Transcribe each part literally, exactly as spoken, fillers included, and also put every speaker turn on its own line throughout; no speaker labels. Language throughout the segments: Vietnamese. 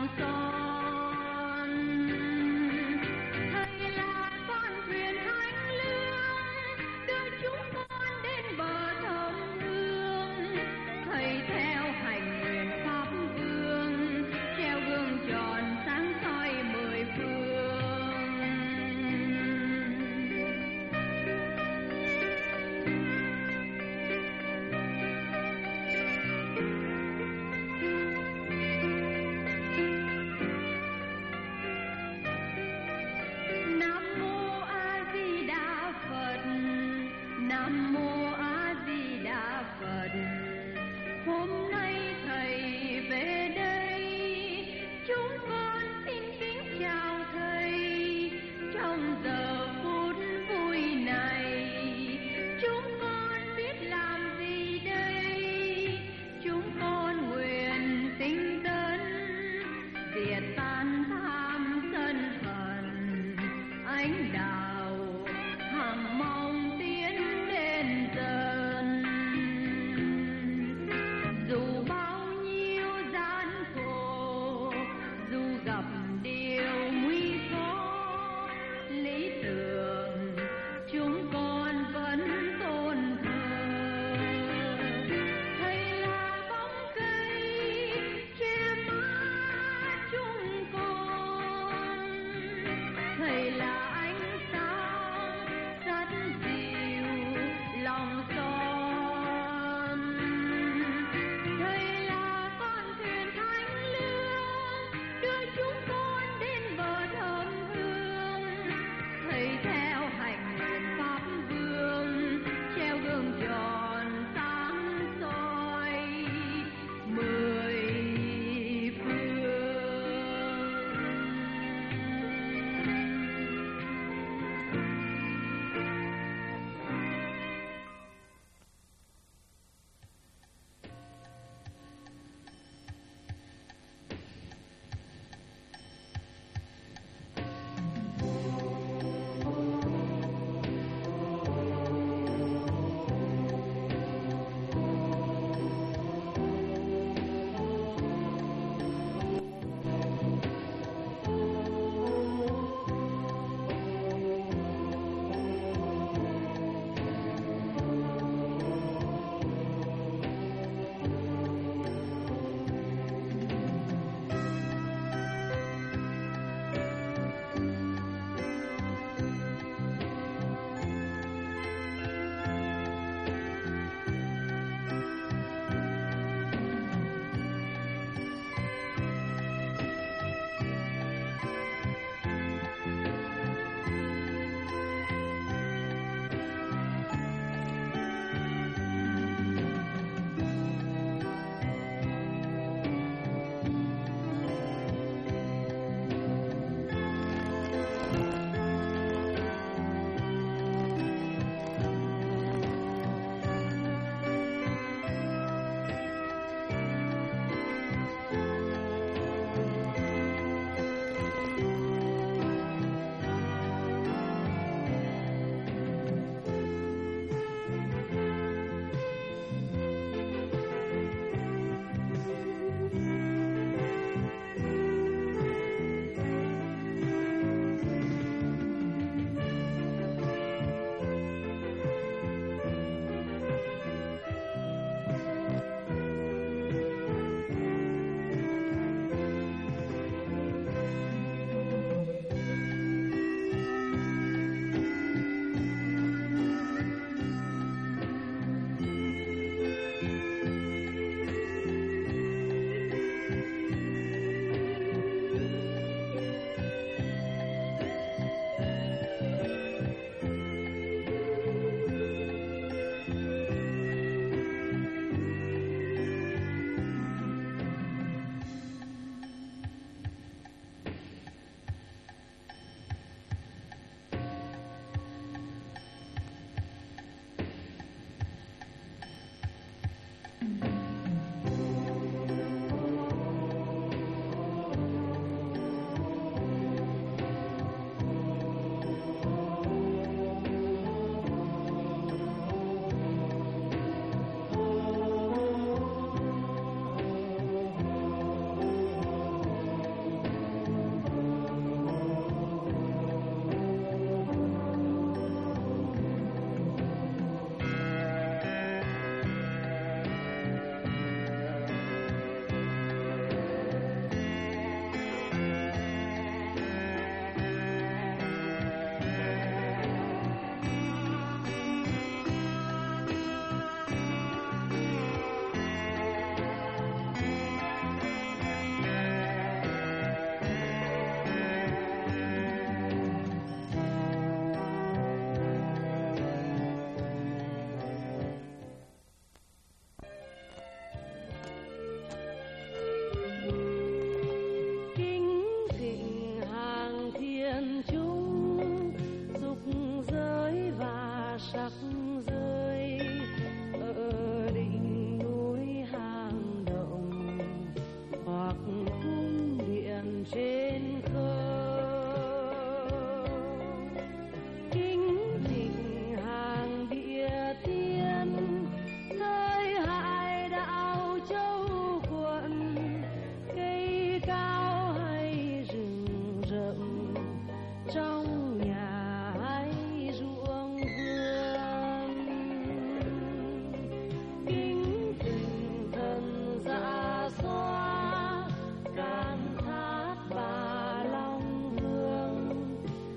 vòng son. Thầy là con thuyền thánh lương đưa chúng con đến bờ thơm hương. Thầy theo hành nguyện pháp vương treo gương tròn sáng soi mười phương. Nam mô A Di Đà Phật, Nam mô A Di Đà Phật. Hôm nay thầy về đây, chúng con xin kính chào thầy. Trong giờ phút vui này, chúng con biết làm gì đây? Chúng con nguyện tinh tấn diệt tan tham sân hận, ánh đạo hằng mong tiến đến dần. Dù bao nhiêu gian khổ, dù gặp điều nguy khó, lý tưởng chúng con vẫn tôn thờ. Thầy là bóng cây che mát chúng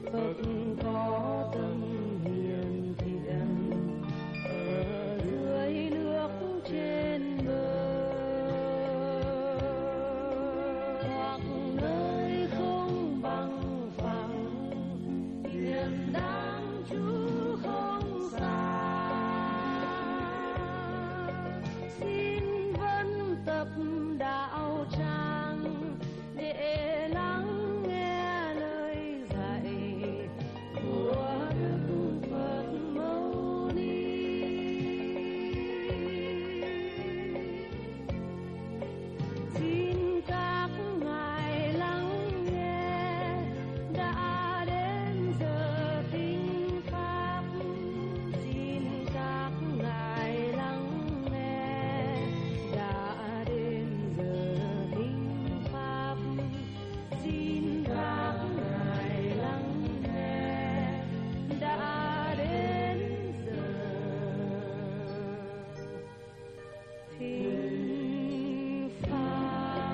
Phật có tâm hiền thiện ở dưới nước trên bờ hoặc nơi không bằng phẳng, hiền đáng trú không xa. Xin vẫn tập đạo tràng để lắng nghe lời dạy của Đức Phật Mâu Ni. Xin các ngài lắng nghe, đã đến giờ thinh pháp. Xin các ngài lắng nghe, đã đến giờ thinh pháp. Xin các ngài lắng nghe, đã đến giờ thinh pháp.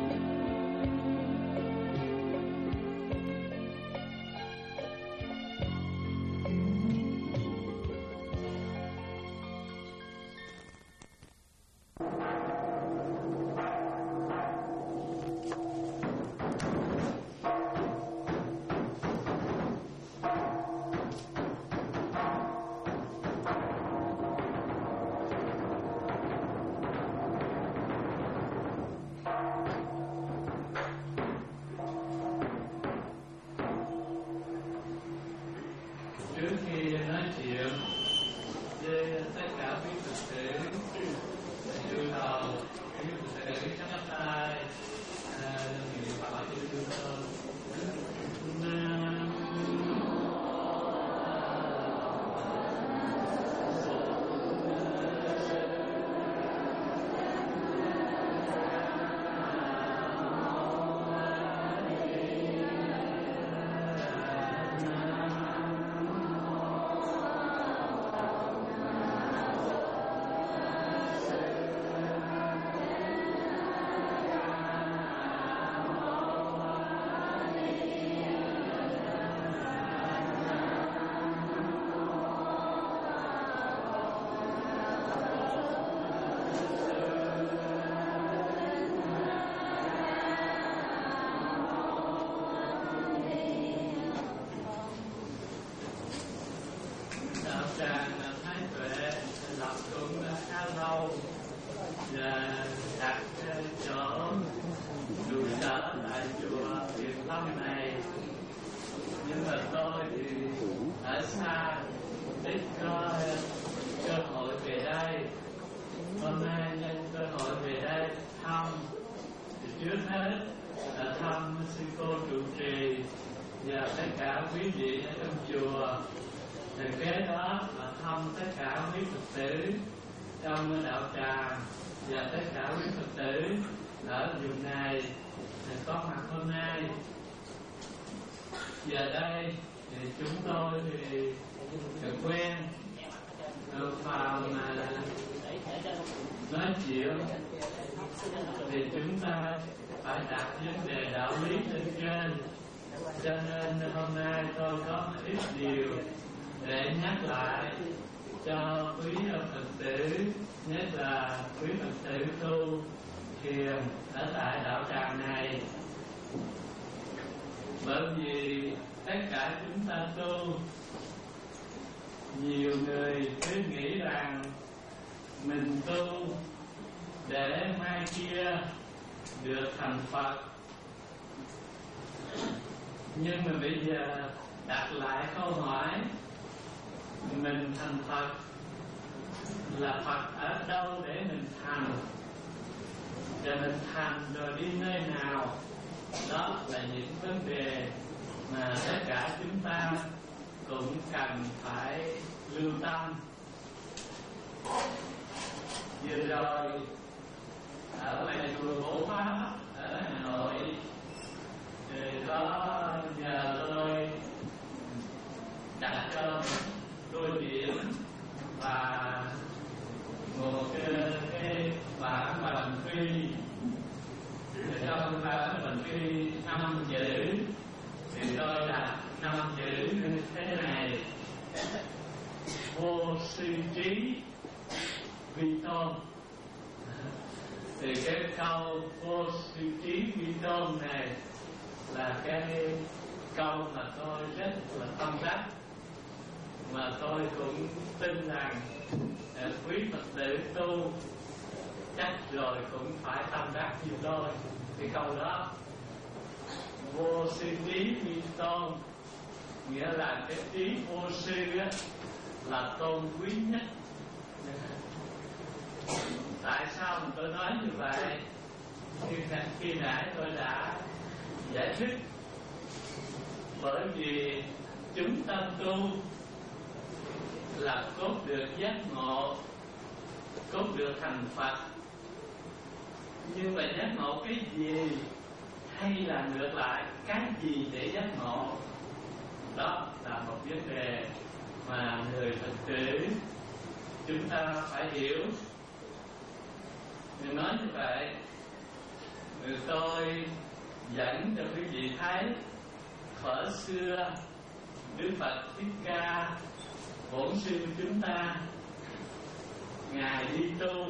Trước khi nói chuyện với tất cả quý Phật tử, từ đầu quý Phật tử chắp tay niệm Phật yêu thương hơn. Nam đạo tràng Thái Tuệ lập cũng đã khá lâu và đặt chỗ trụ sở tại chùa Việt Lâm này, nhưng mà tôi thì ở xa ít có cơ hội về đây. Hôm nay nhân cơ hội về đây thăm, thì trước hết là thăm sư cô trụ trì và tất cả quý vị ở trong chùa. Thì kế đó là thăm tất cả quý Phật tử trong đạo tràng và tất cả quý Phật tử ở vùng này thì có mặt hôm nay. Giờ đây thì chúng tôi thì được quen được vào mà nói chuyện thì chúng ta phải đặt vấn đề đạo lý lên trên. Cho nên hôm nay tôi có một ít điều để nhắc lại cho quý Phật tử, nhất là quý Phật tử tu thiền ở tại đạo tràng này. Bởi vì tất cả chúng ta tu, nhiều người cứ nghĩ rằng mình tu để mai kia được thành Phật. Nhưng mà bây giờ đặt lại câu hỏi, mình thành Phật là Phật ở đâu để mình thành, và mình thành rồi đi nơi nào? Đó là những vấn đề mà tất cả chúng ta cũng cần phải lưu tâm. Vừa rồi ở ngoài chùa Bổ Pháp ở Hà Nội thì có nhờ tôi đặt cho đôi điểm và một cái, cái bản bằng phi. Trong bản bằng phi năm chữ thì tôi đặt năm chữ như thế này: vô sư trí vi tôn. Thì cái câu vô sư trí vi tôn này là cái câu mà tôi rất là tâm đắc, mà tôi cũng tin rằng quý Phật tử tu chắc rồi cũng phải tâm đắc như tôi. Cái câu đó vô sư trí vi tôn nghĩa là cái trí vô sư á, là tôn quý nhất. Tại sao mà tôi nói như vậy? Khi, khi nãy tôi đã giải thích. Bởi vì chúng ta tu là cốt được giác ngộ, cốt được thành Phật. Nhưng mà giác ngộ cái gì, hay là ngược lại cái gì để giác ngộ? Đó là một vấn đề mà người Phật tử chúng ta phải hiểu. Nếu nói như vậy, người tôi dẫn cho quý vị thấy thuở xưa Đức Phật Thích Ca bổn sư chúng ta, ngài đi tu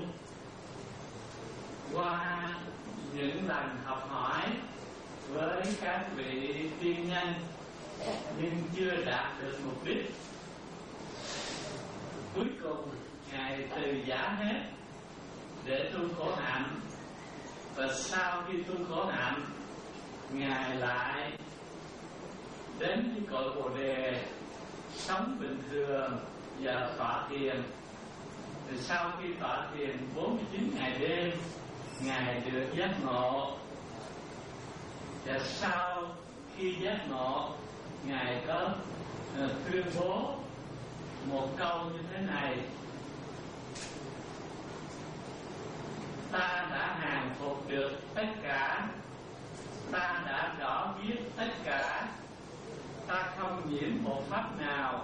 qua những lần học hỏi với các vị tiên nhân nhưng chưa đạt được mục đích. Cuối cùng ngài từ giả hết để tu khổ hạnh, và sau khi tu khổ hạnh, ngài lại đến với cội Bồ Đề, sống bình thường và tọa thiền. Thì sau khi tọa thiền bốn mươi chín ngày đêm, ngài được giác ngộ. Và sau khi giác ngộ, ngài có uh, tuyên bố một câu như thế này: ta đã hàng phục được tất cả, ta đã rõ biết tất cả, ta không nhiễm một pháp nào,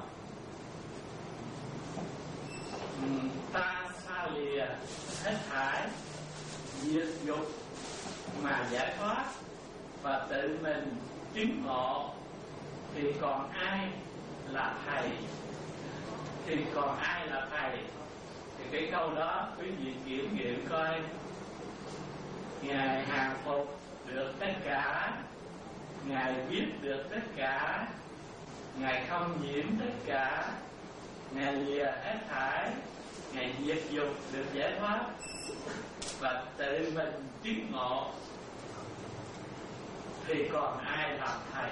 ta xa lìa hết thảy diệt dục mà giải thoát và tự mình chứng ngộ. Thì còn ai là thầy? Thì còn ai là thầy? Thì cái câu đó quý vị kiểm nghiệm coi. Ngài hàng phục được tất cả, ngài biết được tất cả, ngài không nhiễm tất cả, ngài lìa hết thảy, ngài diệt dục được giải thoát và tự mình chứng ngộ. Thì còn ai làm thầy?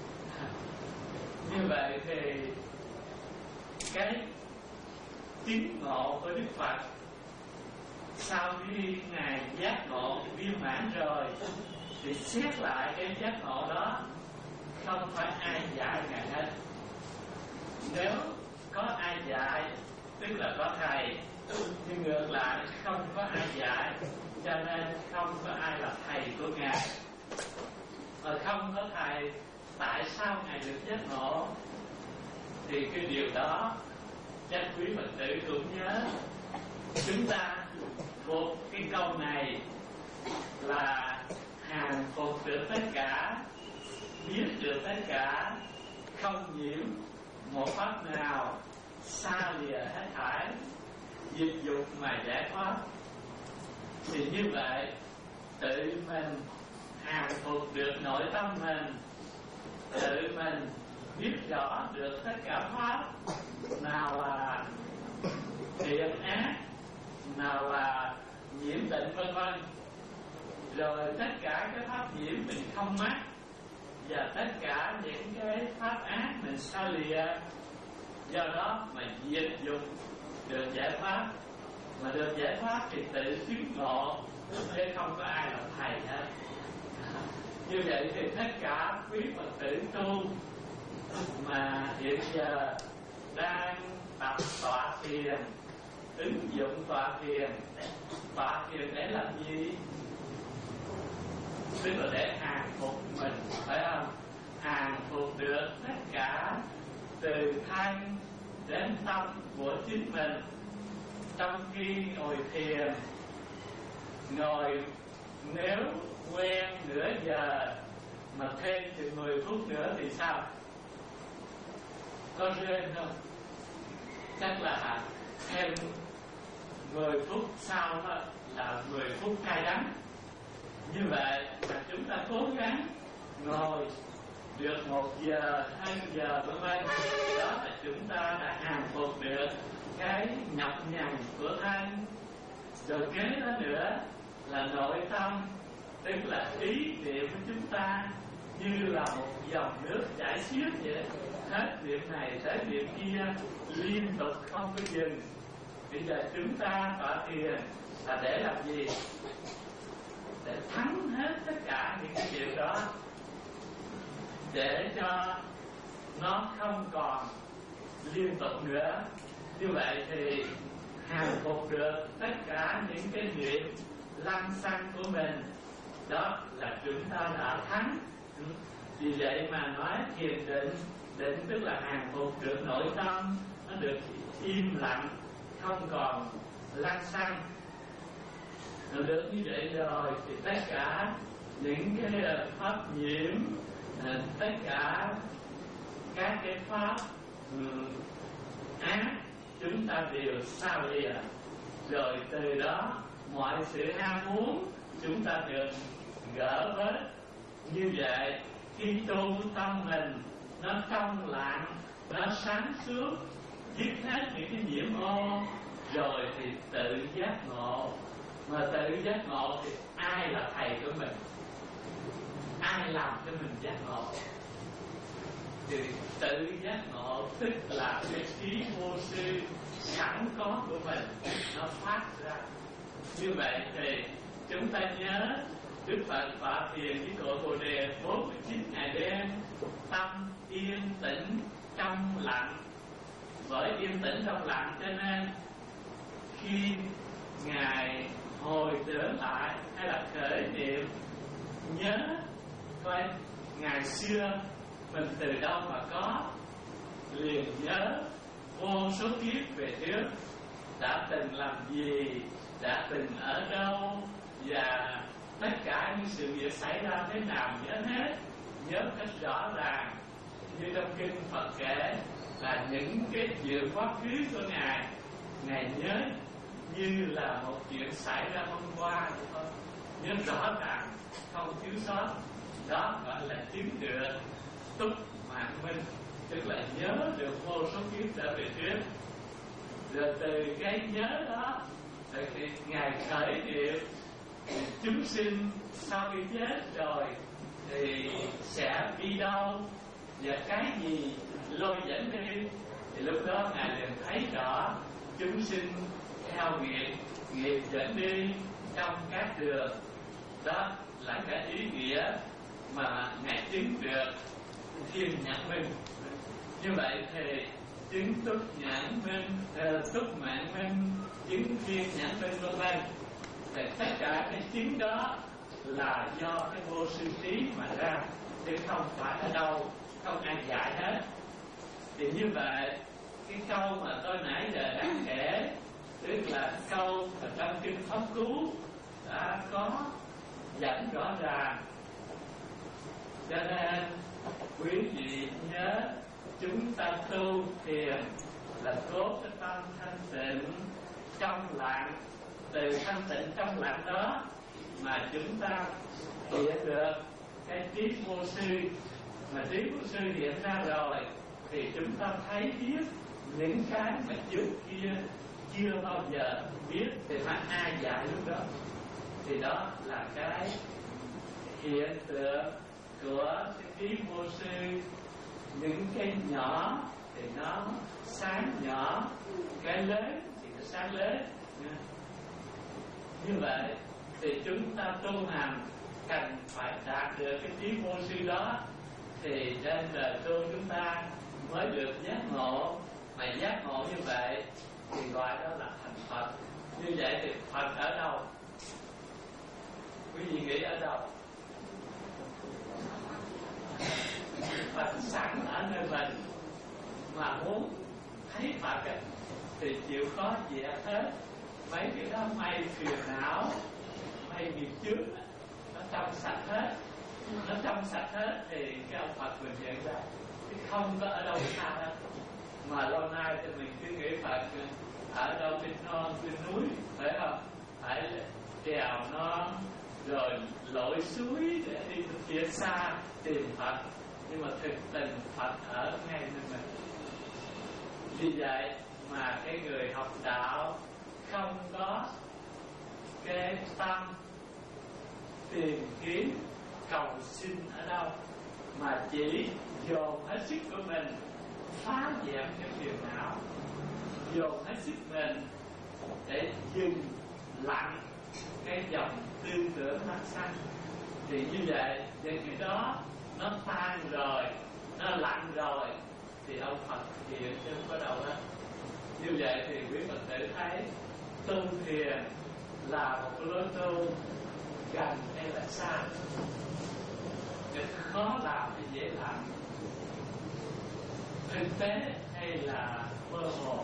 Như vậy thì cái chứng ngộ của Đức Phật sau khi ngài giác ngộ viên mãn rồi, thì xét lại cái giác ngộ đó, không phải ai dạy ngài hết. Nếu có ai dạy tức là có thầy, nhưng ngược lại không có ai dạy, cho nên không có ai là thầy của ngài. Mà không có thầy, tại sao ngài được giác ngộ? Thì cái điều đó chắc quý Phật tử cũng nhớ. Chúng ta thuộc cái câu này là hàng phục được tất cả, biết được tất cả, không nhiễm một pháp nào, xa lìa hết thảy, diệt dục mà giải thoát. Thì như vậy tự mình hàng phục được nội tâm mình, tự mình biết rõ được tất cả pháp nào là thiện ác, nào là nhiễm tịnh vân vân, rồi tất cả cái pháp nhiễm mình không mắc, và tất cả những cái pháp ác mình xa lìa. Do đó mà diệt dục được giải thoát, mà được giải thoát thì tự chứng ngộ, chứ không có ai là thầy hết. Như vậy thì tất cả quý Phật tử tu mà hiện giờ đang tập tọa thiền, ứng dụng tọa thiền, tọa thiền để làm gì? Tức là để hàng phục mình, phải không? Hàng phục được tất cả từ thân đến tâm của chính mình. Trong khi ngồi thiền, ngồi nếu quen nửa giờ mà thêm chừng mười phút nữa thì sao? có rên không? Chắc là thêm mười phút sau đó là mười phút cay đắng. Như vậy mà chúng ta cố gắng ngồi được một giờ, hai giờ vân vân, đó là chúng ta đã hàng phục được cái nhọc nhằn của thân. Rồi kế đó nữa là nội tâm, tức là ý niệm của chúng ta như là một dòng nước chảy xiết vậy, hết niệm này tới niệm kia liên tục không có dừng. Bây giờ chúng ta tọa thiền là để làm gì? Để thắng hết tất cả những cái chuyện đó, để cho nó không còn liên tục nữa. Như vậy thì hàng phục được tất cả những cái niệm lăng xăng của mình, đó là chúng ta đã thắng. Vì vậy mà nói thiền định, định tức là hàng phục được nội tâm, nó được im lặng, không còn lăng xăng. Nó được như vậy rồi thì tất cả những cái pháp nhiễm, tất cả các cái pháp um, ác chúng ta đều xa lìa. Rồi từ đó mọi sự ham muốn chúng ta được gỡ bớt. Như vậy khi tu tâm mình nó trong lặng, nó sáng suốt, dứt hết những cái nhiễm ô, rồi thì tự giác ngộ. Mà tự giác ngộ thì ai là thầy của mình? Ai làm cho mình giác ngộ? Thì tự giác ngộ tức là cái trí vô sư sẵn có của mình nó phát ra. Như vậy thì chúng ta nhớ Đức Phật Phạ Thiền với cội Bồ Đề bốn mươi chín ngày đêm, tâm yên tĩnh trong lặng. Bởi yên tĩnh trong lặng cho nên khi Ngài hồi tưởng lại hay là khởi niệm nhớ coi ngày xưa mình từ đâu mà có, liền nhớ vô số kiếp về trước đã từng làm gì, đã từng ở đâu, và tất cả những sự việc xảy ra thế nào nhớ hết, nhớ cách rõ ràng. Như trong kinh Phật kể là những cái chuyện quá khứ của Ngài, Ngài nhớ như là một chuyện xảy ra hôm qua vậy thôi, nhớ rõ ràng không thiếu sót. Đó gọi là chứng được túc mạng minh, tức là nhớ được vô số kiếp trở về trước. Rồi từ cái nhớ đó thì Ngài khởi niệm chúng sinh sau khi chết rồi thì sẽ đi đâu và cái gì lôi dẫn đi. Thì lúc đó Ngài liền thấy rõ chúng sinh theo nghiệp, nghiệp dẫn đi trong các đường. Đó là cái ý nghĩa mà Ngài chứng được thiên nhãn minh. Như vậy thì chứng túc nhãn minh, uh, túc mạng minh, chứng thiên nhãn minh vân vân. Thì tất cả cái chứng đó là do cái vô sư trí mà ra, chứ không phải ở đâu, không ai dạy hết. Thì như vậy cái câu mà tôi nãy giờ đã kể, tức là câu ở trong kinh Pháp Cú đã có dẫn rõ ràng. Cho nên quý vị nhớ, chúng ta tu thiền là cố cái tâm thanh tịnh trong lặng. Từ thanh tịnh trong lặng đó mà chúng ta hiện được cái trí vô sư. Mà trí vô sư hiện ra rồi thì chúng ta thấy biết những cái mà trước kia chưa bao giờ biết, thì phải ai dạy lúc đó. Thì đó là cái hiện tượng của cái trí vô sư. Những cái nhỏ thì nó sáng nhỏ, cái lớn thì nó sáng lớn. Như vậy thì chúng ta tu hành cần phải đạt được cái trí vô sư đó, thì trên đời tu chúng ta mới được giác ngộ. Mà giác ngộ như vậy thì gọi đó là thành Phật. Như vậy thì Phật ở đâu? Quý vị nghĩ ở đâu? Phật sẵn ở nơi mình. Mà muốn thấy Phật thì chịu khó dẹp hết mấy cái đó, mây phiền não, mây nghiệp trước, nó trong sạch hết. nó trong sạch hết thì cái ông Phật mình hiện ra không có ở đâu xa hết. Mà lâu nay thì mình cứ nghĩ Phật ở đâu trên non trên núi, phải không? Phải trèo non rồi lội suối để đi phía xa tìm Phật. Nhưng mà thực tình Phật ở ngay bên mình. Vì vậy mà cái người học đạo không có cái tâm tìm kiếm cầu xin ở đâu, mà chỉ dồn hết sức của mình phá dẹp cái phiền não, dồn hết sức mình để dừng lặng cái dòng tư tưởng phát sanh. Thì như vậy những cái đó nó tan rồi, nó lặng rồi thì ông Phật hiện chứ không có đâu hết. Như vậy thì quý Phật tử thấy tu thiền là một cái lối tu gần hay là xa, cái khó làm hay dễ làm, thực tế hay là mơ hồ.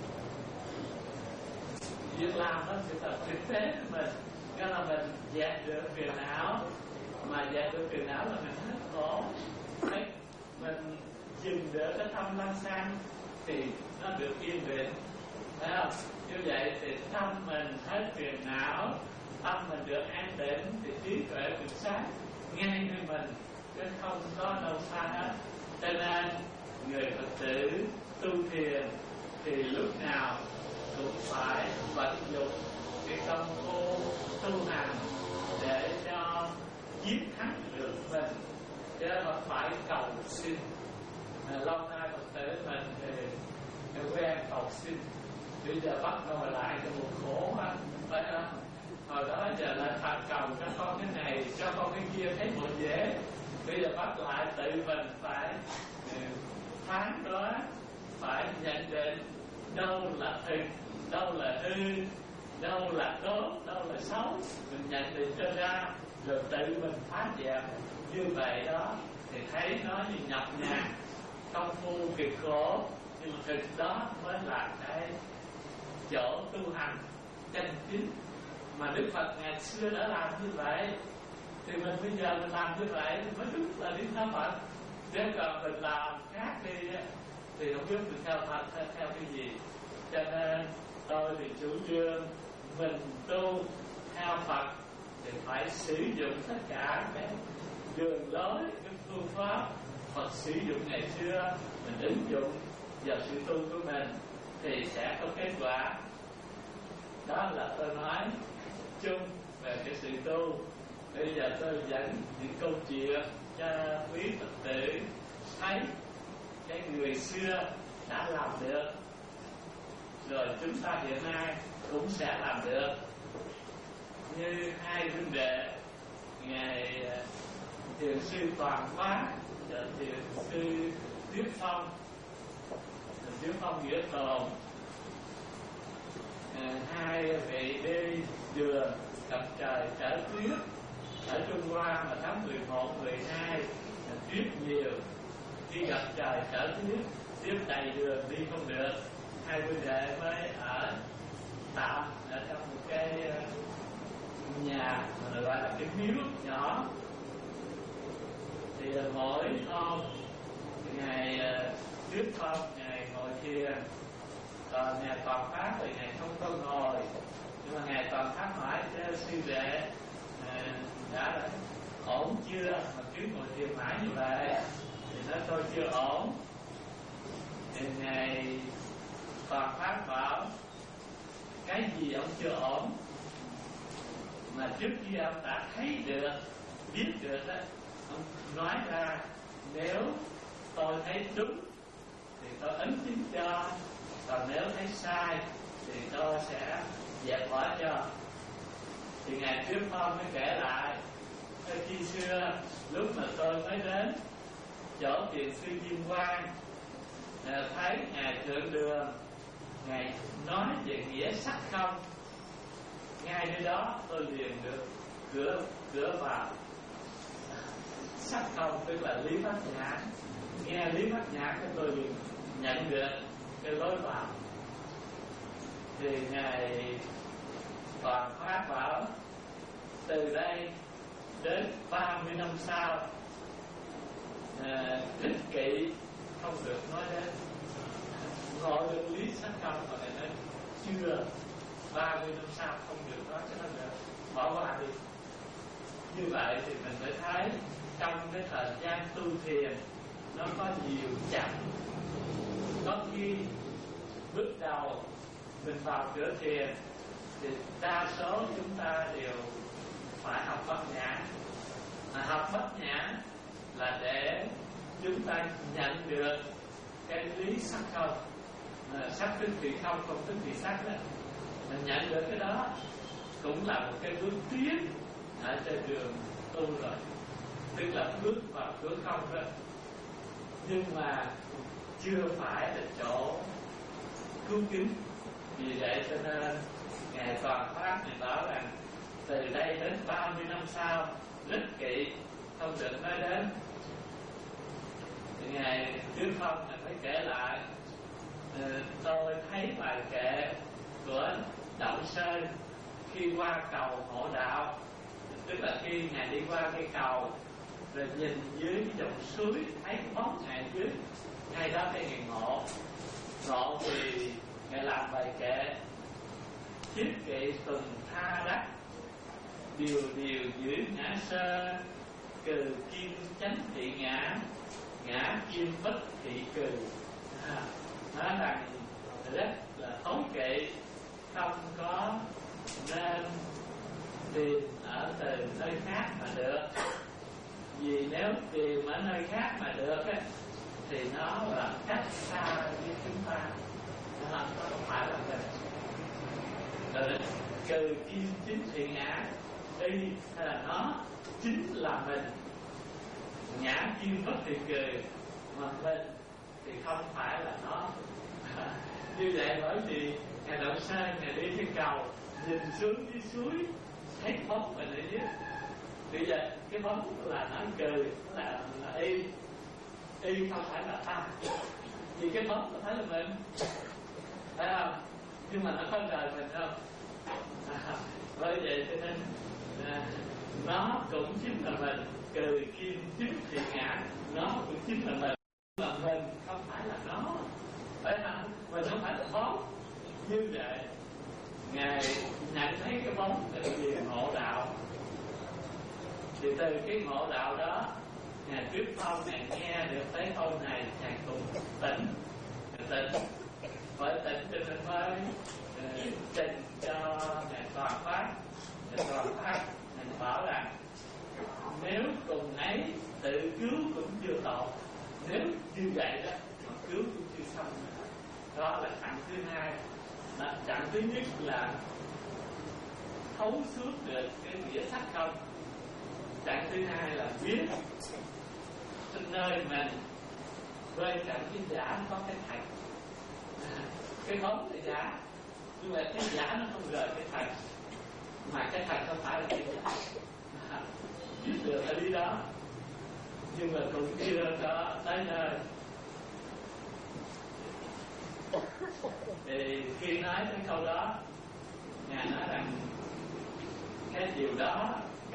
Việc làm đó sẽ là thực tế của mình, nghĩa là mình dẹp được phiền não, mà dẹp được phiền não là mình hết khổ. Đấy, mình dừng được cái tâm lăng xăng thì nó được yên định, phải không? Như vậy thì tâm mình hết phiền não, tâm mình được an định thì trí tuệ được sáng ngay nơi mình, chứ không có đâu xa hết. Cho nên người Phật tử tu thiền thì lúc nào cũng phải vận dụng cái công phu tu hành để cho chiến thắng được mình, chứ không phải cầu xin. À, lâu nay Phật tử mình thì quen cầu xin, bây giờ bắt đầu lại cho một khổ quá, phải không? Hồi đó giờ là Phật cầu cho con cái này, cho con cái kia thấy một dễ, bây giờ bắt lại tự mình phải phán đoán, phải nhận định đâu là thực, đâu là hư, đâu là tốt, đâu là xấu, mình nhận định cho ra rồi tự mình phá dẹp. Như vậy đó thì thấy nó như nhập nhằn, công phu cực khổ, nhưng mà thực đó mới là cái chỗ tu hành chân chính. Mà Đức Phật ngày xưa đã làm như vậy thì mình bây giờ mình làm như vậy thì mới đúng là đi theo Phật. Chứ còn mình làm khác đi thì không biết mình theo Phật hay theo cái gì. Cho nên tôi thì chủ trương mình tu theo Phật thì phải sử dụng tất cả cái đường lối, cái phương pháp Phật sử dụng ngày xưa, mình ứng dụng vào sự tu của mình thì sẽ có kết quả. Đó là tôi nói chung về cái sự tu. Bây giờ tôi dẫn những câu chuyện cho quý Phật tử thấy cái người xưa đã làm được, rồi chúng ta hiện nay cũng sẽ làm được. Như hai huynh đệ, ngài thiền sư Toàn Phát và thiền sư Tiết Phong, Tiết Phong Nghĩa Tồn, à, hai vị đi đường gặp trời trở tuyết ở Trung Hoa mà tháng mười một, mười hai tuyết nhiều. Khi gặp trời trở tuyết, tuyết đầy đường đi không được, hai huynh đệ mới ở tạm ở trong một cái nhà mà được gọi là cái miếu nhỏ. Thì mỗi hôm ngày Tiết Phong ngày ngồi thiền, còn ngày Toàn Phát thì ngày không có ngồi. Nhưng mà ngày Toàn Phát hỏi cho sư đệ à, đã là ổn chưa mà cứ ngồi thiền mãi như vậy, thì nói tôi chưa ổn. Thì ngày Toàn Phát bảo cái gì ông chưa ổn mà trước kia ông đã thấy được, biết được đó, ông nói ra. Nếu tôi thấy đúng thì tôi ấn chứng cho, còn nếu thấy sai thì tôi sẽ dẹp bỏ cho. Thì ngày Tiết Phong mới kể lại, khi xưa lúc mà tôi mới đến chỗ thiền sư Diêm Quang, thấy ngài Thượng Đường ngài nói về nghĩa sắc không, ngay nơi đó tôi liền được cửa cửa vào. Sắc không tức là lý bát nhã, nghe lý bát nhã cái tôi liền nhận được cái lối vào. Thì ngài Toàn Phát bảo từ đây đến ba mươi năm sau à, ích kỷ không được nói đến, ngộ được lý sắc không mà lại nói chưa, ba mươi năm sau không được nói cho nó được, bỏ qua đi. Như vậy thì mình mới thấy trong cái thời gian tu thiền nó có nhiều chặng. Có khi bước đầu mình vào cửa thiền thì đa số chúng ta đều phải học bát nhã. Mà học bát nhã là để chúng ta nhận được cái lý sắc không, sắc tức thì không, không tức thì sắc đó. Mình nhận được cái đó cũng là một cái bước tiến ở trên đường tu rồi, tức là bước vào cửa không đó. Nhưng mà chưa phải là chỗ cứu kính. Vì vậy cho nên Ngài Toàn Pháp này bảo rằng từ đây đến ba mươi năm sau ích kỷ không được nói đến. Thì Ngài Trước Không là phải kể lại, tôi thấy bài kệ của Đậu Sơn khi qua cầu Hộ Đạo, tức là khi Ngài đi qua cái cầu rồi nhìn dưới cái dòng suối thấy bóng Ngài dưới, ngay đó thấy Ngài ngộ. Ngộ thì Ngài làm bài kệ: thiết kỵ tuần tha đắc, điều điều giữ ngã sơ, cừ kim chánh thị ngã, ngã kim bất thị cừ. À, nói rằng rất là tối kỵ, không có nên tìm ở từ nơi khác mà được. Vì nếu tìm ở nơi khác mà được á, thì nó là cách xa với chúng ta, nó không phải là mình. Rồi cừ kim chính thị ngã, đây là nó chính là mình. Ngã kim bất thị cừ, mà mình thì không phải là nó. Như vậy bởi vì Ngài Đậu Sơn Ngài đi trên cầu, nhìn xuống dưới suối thấy bóng mình ở dưới. Bây giờ cái bóng là nó cừ, là là y, y không phải là ta. Vì cái bóng nó thấy là mình, phải không? Nhưng mà nó không rời mình không? À, bởi vậy cho nên à, nó cũng chính là mình. Cừ kim chính thị ngã, nó cũng chính là mình. Mà mình không phải là nó, phải không? Mình không phải là bóng. Như vậy Ngài nhận thấy cái bóng từ vì ngộ đạo. Thì từ cái ngộ đạo đó, Ngài Trước Không Ngài nghe được tới câu này, Ngài cùng tỉnh. Tỉnh bởi tỉnh cho nên mới uh, trình cho Ngài Toàn Pháp. Ngài Toàn Pháp Ngài bảo rằng nếu cùng ấy tự cứu cũng chưa tội, nếu như vậy đó mà cứu cũng chưa xong. Đó là chặng thứ hai. Đó, chặng thứ nhất là thấu suốt được cái nghĩa sắc không. Chặng thứ hai là biết trên nơi mình bên cạnh cái giả có cái thật. À, cái bóng là giả, nhưng mà cái giả nó không rời cái thật, mà cái thật không phải là cái giả. À, biết được ở đi đó, nhưng mà cũng chưa có tới nơi. Thì khi nói cái câu đó, Ngài nói rằng cái điều đó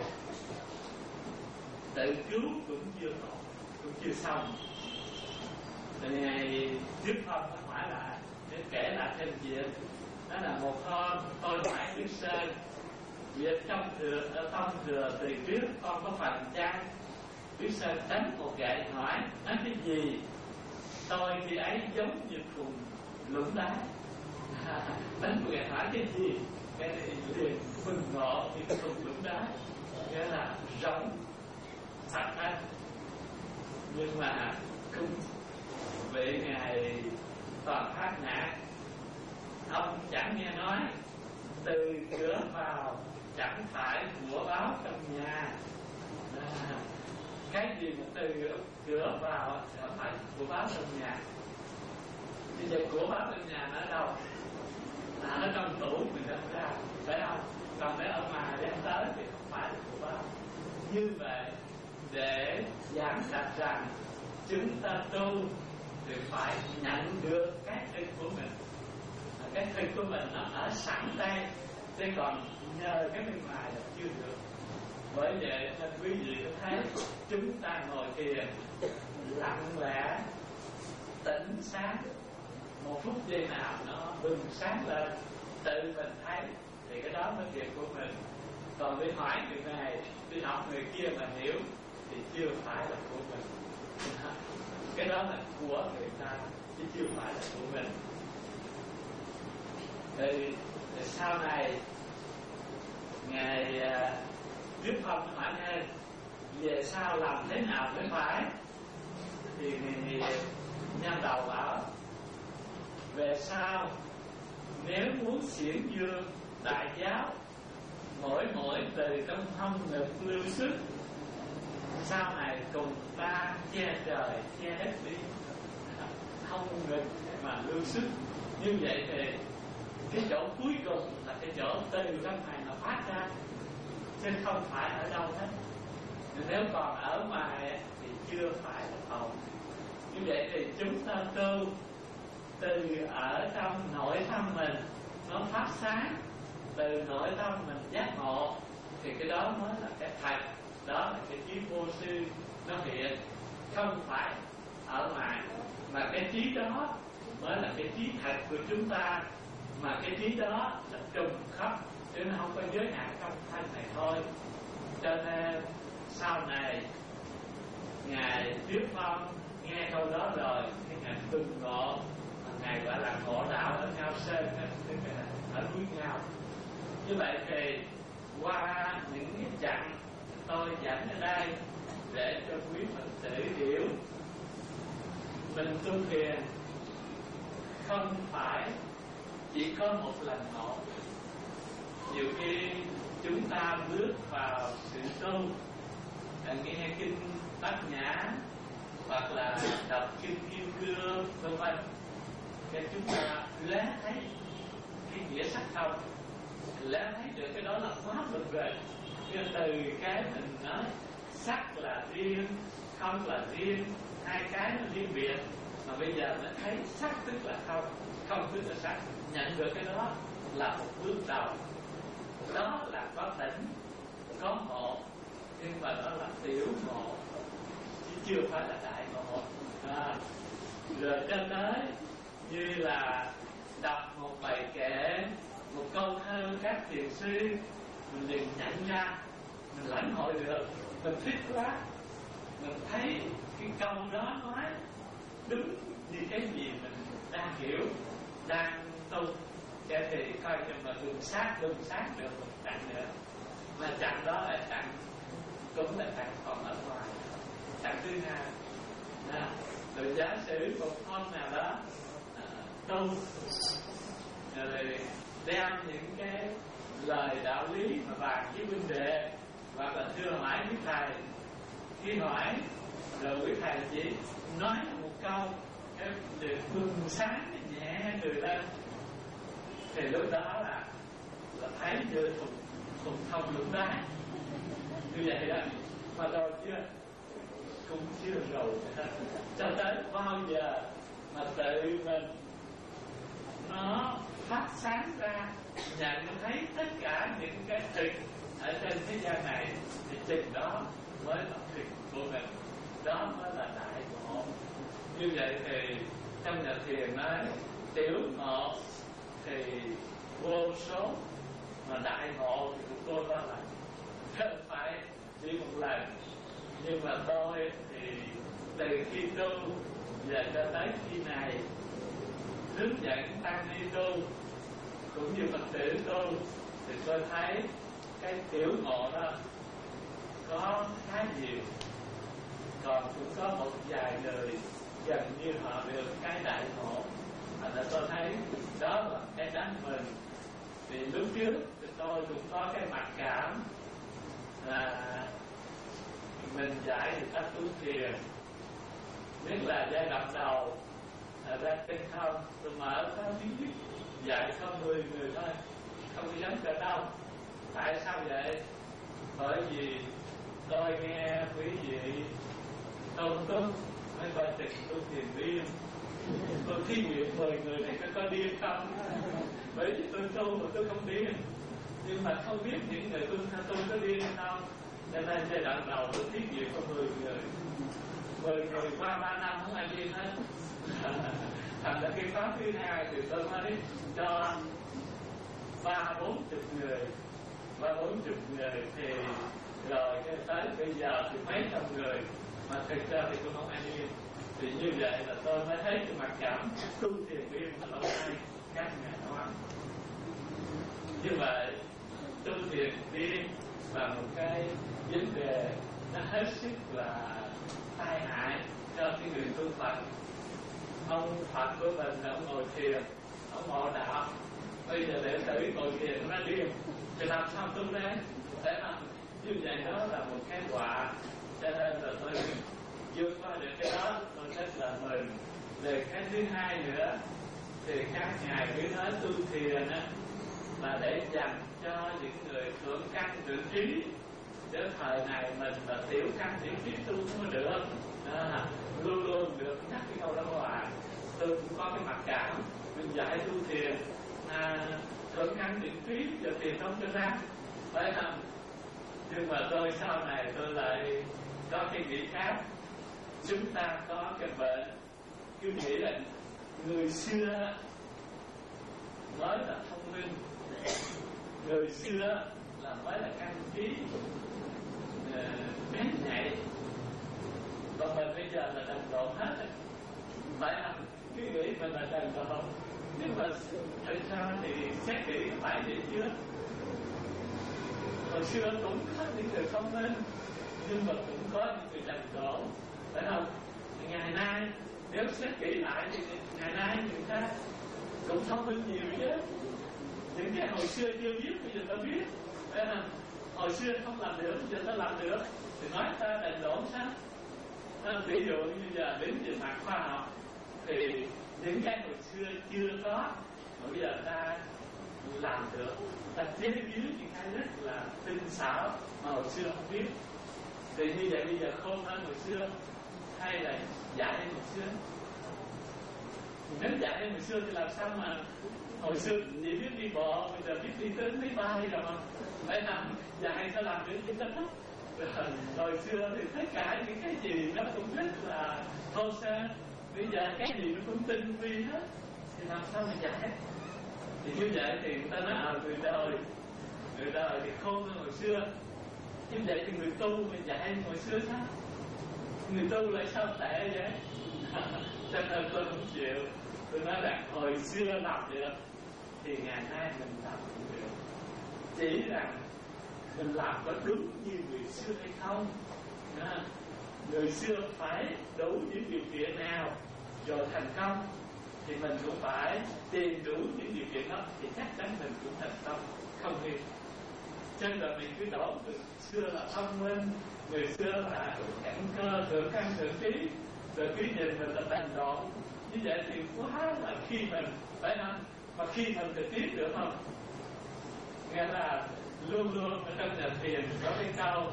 tự cứu cũng chưa tốt, cũng chưa xong. Thì Ngài Trước Không hỏi lại, để kể lại thêm chuyện. Đó là một hôm tôi hỏi Đức Sơn, việc trong thừa ở trong thừa từ trước con có phần chăng? Đức Sơn đánh một gậy hỏi, nói cái gì? Tôi khi ấy giống như thùng lũng đá. À, đánh một gậy hỏi cái gì? Cái này liền mừng ngộ như thùng lũng đá, nghĩa là rỗng sạch hết. Nhưng mà cũng vị Ngài Toàn Pháp Nhã, ông chẳng nghe nói từ cửa vào chẳng phải của báo trong nhà. À, cái gì mà từ cửa vào chẳng phải của báo trong nhà. Bây giờ của báo trong nhà nó ở đâu? À, nó trong tủ mình đem ra, phải không? Còn nếu ở ngoài đem tới thì không phải là của báo. Như vậy để giảng đặt rằng chúng ta tu thì phải nhận được cái thực của mình. Cái thực của mình nó ở sẵn đây, chứ còn nhờ cái bên ngoài là chưa được. Bởi vậy nên quý vị có thấy chúng ta ngồi thiền lặng lẽ, tỉnh sáng, một phút giây nào nó bừng sáng lên, tự mình thấy thì cái đó mới việc của mình. Còn đi hỏi người này, đi học người kia mà hiểu thì chưa phải là của mình. Cái đó là của người ta chứ chưa phải là của mình. Thì, thì sau này Ngài Đức Phong hỏi thêm về sau làm thế nào mới phải, thì nhân đầu bảo về sau nếu muốn xiển dương đại giáo, mỗi mỗi từ trong hông ngực lưu sức, sau này cùng ta che trời che đất đi, hông ngực mà lưu sức. Như vậy thì cái chỗ cuối cùng là cái chỗ từ trong này mà phát ra, chứ không phải ở đâu hết. Nếu còn ở ngoài thì chưa phải là hồn. Như vậy thì chúng ta tu từ ở trong nội tâm mình nó phát sáng, từ nội tâm mình giác ngộ, thì cái đó mới là cái thật. Đó là cái trí vô sư nó hiện, không phải ở ngoài, mà cái trí đó mới là cái trí thật của chúng ta. Mà cái trí đó là trùng khắp, chứ nó không có giới hạn trong thân này thôi. Cho nên sau này Ngài Đức Phong nghe câu đó rồi, cái Ngài từng ngộ, Ngài gọi là ngộ đạo ở Ngao Sơn, ở núi Ngao. Như vậy thì qua những cái chặng tôi dẫn ở đây để cho quý Phật tử hiểu, mình tu thiền không phải chỉ có một lần một. Nhiều khi chúng ta bước vào sự tu, nghe kinh Bát Nhã hoặc là đọc kinh Kim Cương vân vân, thì chúng ta lé thấy cái nghĩa sắc không, lé thấy được cái đó là quá vượt rồi. Nhưng từ cái mình nói sắc là riêng, không là riêng, hai cái nó riêng biệt, mà bây giờ nó thấy sắc tức là không, không tức là sắc, nhận được cái đó là một bước đầu. Đó là có tỉnh, có ngộ, nhưng mà đó là tiểu ngộ, chứ chưa phải là đại ngộ. À, rồi cho tới như là đọc một bài kệ, một câu thơ các thiền sư, mình liền nhận ra, mình lãnh hội được, mình thích quá, mình thấy cái câu đó nói đúng như cái gì mình đang hiểu, đang tu. Cái thì coi cho mà đường sát, đường sát được một chặng nữa. Mà chặng đó là chặng cũng là chặng còn ở ngoài, chặng thứ hai. À, rồi giả sử một con nào đó à, tu rồi đem những cái lời đạo lý mà bàn với huynh đệ, hoặc là thưa hỏi với thầy, khi hỏi rồi quý thầy chỉ nói một câu cái được bừng sáng nhẹ người lên, thì lúc đó là là thấy như thùng thùng thông lũng đá như vậy đó. Mà rồi chưa, cũng chưa rồi cho tới bao giờ mà tự mình nó phát sáng ra, nhận thấy tất cả những cái thực ở trên thế gian này, thì chừng đó mới là thực của mình, đó mới là đại ngộ. Như vậy thì trong nhà thiền nói tiểu ngộ thì vô số, mà đại ngộ thì của tôi đó là không phải chỉ một lần. Nhưng mà tôi thì từ khi tu và cho tới khi này hướng dẫn tăng ni tu cũng như Phật tử tu, thì tôi thấy cái tiểu ngộ đó có khá nhiều. Còn cũng có một vài người gần như họ được cái đại ngộ, mà là tôi thấy đó là cái đáng mừng. Vì lúc trước thì tôi cũng có cái mặc cảm là mình dạy người ta tu thiền, nhất là giai đoạn đầu ra tinh không, tôi mở có biết dạy có mười người thôi, không có dám cỡ đâu. Tại sao vậy? Bởi vì tôi nghe quý vị tôn túc mới coi chừng tu thiền điên. Tôi thí nghiệm mười người này có có điên không? Bởi vì tôi tu mà tôi không điên, nhưng mà không biết những người tu tu có điên hay không. Cho nên giai đoạn đầu tôi thí nghiệm có mười người, mười người qua ba năm không ai đi hết. Thành ra cái khóa thứ hai thì tôi mới cho ba bốn chục người, ba bốn chục người thì rồi cái tới bây giờ thì mấy trăm người, mà thực ra thì tôi không ai đi. Thì như vậy là tôi mới thấy cái mặc cảm tu thiền viên là lâu nay các ngày nói. Như vậy tu thiền viên là một cái vấn đề nó hết sức là tai hại cho cái người tu Phật. Ông Phật của mình là ông ngồi thiền, ông ngộ đạo, bây giờ để tự ngồi thiền nó điên thì làm sao tu đấy? Thế mà như vậy đó là một cái quả. Cho nên là tôi vượt qua được cái đó, tôi rất là mừng. Về cái thứ hai nữa thì các ngài cứ nói tu thiền á là để dành cho những người thượng căn thượng trí, chứ thời này mình là tiểu căn tiểu trí tu không được. À, luôn luôn được nhắc cái câu đó hoài. Tôi cũng có cái mặc cảm mình dạy tu thiền à, thượng căn thượng trí giờ tiền không cho ra, phải không? Nhưng mà tôi sau này tôi lại có cái nghĩ khác. Chúng ta có cái bệnh cứ nghĩ là người xưa nói là thông minh, người xưa là mới là căn trí bén uh, nhạy, còn mình bây giờ là đần độn hết, phải không? Cứ nghĩ mình là đần độn, nhưng mà thật ra thì xét kỹ phải vậy chưa? Hồi xưa cũng có những người thông minh, nhưng mà cũng có những người đần độn, phải không? Ngày nay nếu xét kỹ lại thì ngày nay người ta cũng thông minh nhiều chứ. Những cái hồi xưa chưa biết bây giờ ta biết, phải không? Hồi xưa không làm được bây giờ ta làm được, thì nói ta đần độn sao? À, ví dụ như giờ đến về mặt khoa học thì những cái hồi xưa chưa có mà bây giờ ta làm được, ta chế biến những cái rất là tinh xảo mà hồi xưa không biết. Thì như vậy bây giờ khôn hơn hồi xưa hay là dạy hơn hồi xưa? Nếu dạy hơn hồi xưa thì làm sao mà hồi xưa chỉ biết đi bộ, bây giờ biết đi tới máy bay rồi mà, phải làm dạy sao làm được cái đó. Hồi xưa thì tất cả những cái gì nó cũng rất là thô sơ, bây giờ cái gì nó cũng tinh vi hết, thì làm sao mà dạy? Thì như vậy thì người ta nói à, người đời người đời thì khôn hơn hồi xưa. Như vậy thì người tu mình dạy hồi xưa sao? Người tu lại sao tệ vậy? Cho nên tôi không chịu. Tôi nói rằng hồi xưa làm được thì ngày nay mình làm không được. Chỉ rằng mình làm có đúng như người xưa hay không? À, người xưa phải đủ những điều kiện nào rồi thành công, thì mình cũng phải tìm đủ những điều kiện đó thì chắc chắn mình cũng thành công, không nghi. Cho nên là mình cứ đổ người xưa là thông minh, người xưa là cảnh cơ, thượng căn thượng trí, rồi cứ nhìn mình là đần độn. Như vậy thì quá là khi mình, phải không? Mà khi mình thì tiếp được không? Nghe là luôn luôn ở trong nhà thiền có cái câu